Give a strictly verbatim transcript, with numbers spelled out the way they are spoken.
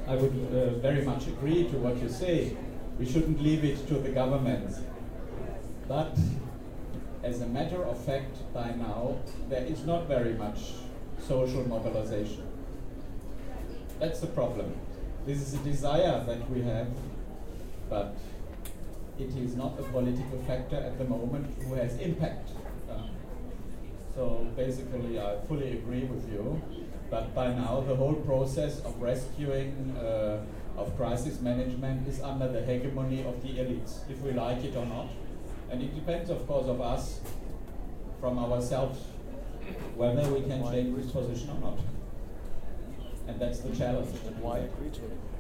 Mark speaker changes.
Speaker 1: I would uh, very much agree to what you say. We shouldn't leave it to the governments. But as a matter of fact, by now, there is not very much social mobilization. That's the problem. This is a desire that we have, but it is not a political factor at the moment who has impact. Uh, so basically, I fully agree with you. But by now, the whole process of rescuing, uh, of crisis management is under the hegemony of the elites, if we like it or not. And it depends, of course, of us, from ourselves, whether we can change this position or not. And that's the challenge.
Speaker 2: And why agree to it?